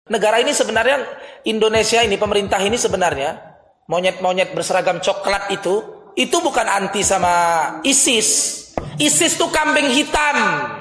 Negara ini sebenarnya, Indonesia ini, pemerintah ini sebenarnya, monyet-monyet berseragam coklat itu bukan anti sama ISIS. ISIS itu kambing hitam.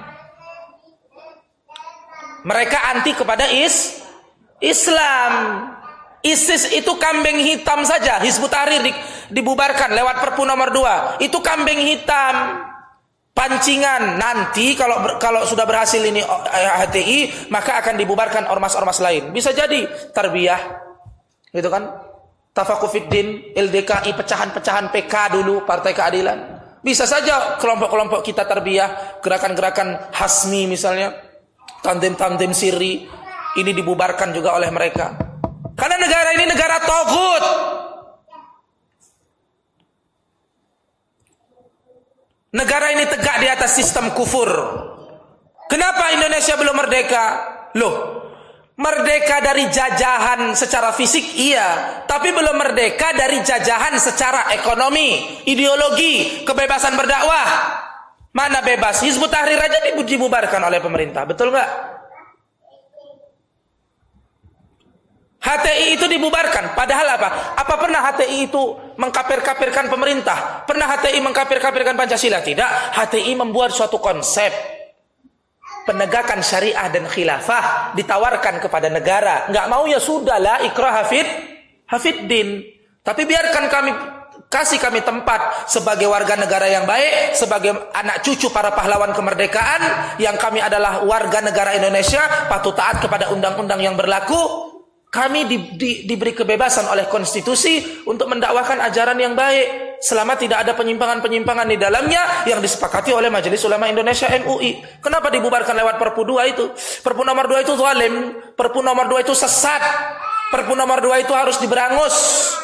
Mereka anti kepada Islam. ISIS itu kambing hitam saja. Hizbut Tahrir dibubarkan lewat Perpu nomor 2. Itu kambing hitam. Pancingan. Nanti kalau sudah berhasil ini HTI, maka akan dibubarkan ormas-ormas lain. Bisa jadi tarbiyah, gitu kan? Tafakufiddin, LDKI, pecahan-pecahan PK dulu, Partai Keadilan. Bisa saja kelompok-kelompok kita tarbiyah, gerakan-gerakan Hasmi misalnya, tandem-tandem sirri, ini dibubarkan juga oleh mereka. Karena negara ini negara togut. Negara ini tegak di atas sistem kufur. Kenapa Indonesia belum merdeka? Loh, merdeka dari jajahan secara fisik iya, tapi belum merdeka dari jajahan secara ekonomi, ideologi, kebebasan berdakwah. Mana bebas? Hizbut Tahrir aja dibubarkan oleh pemerintah, betul nggak? HTI itu dibubarkan. Padahal apa? Apa pernah HTI itu mengkafir-kafirkan pemerintah? Pernah HTI mengkafir-kafirkan Pancasila? Tidak. HTI membuat suatu konsep penegakan syariah dan khilafah, ditawarkan kepada negara. Nggak mau ya sudahlah, ikrah hafiddin. Tapi biarkan kasih kami tempat sebagai warga negara yang baik, sebagai anak cucu para pahlawan kemerdekaan, yang kami adalah warga negara Indonesia, patuh taat kepada undang-undang yang berlaku. Kami diberi kebebasan oleh konstitusi untuk mendakwahkan ajaran yang baik selama tidak ada penyimpangan-penyimpangan di dalamnya yang disepakati oleh Majelis Ulama Indonesia MUI. Kenapa dibubarkan lewat Perpu 2 itu? Perpu nomor 2 itu zalim, Perpu nomor 2 itu sesat, Perpu nomor 2 itu harus diberangus.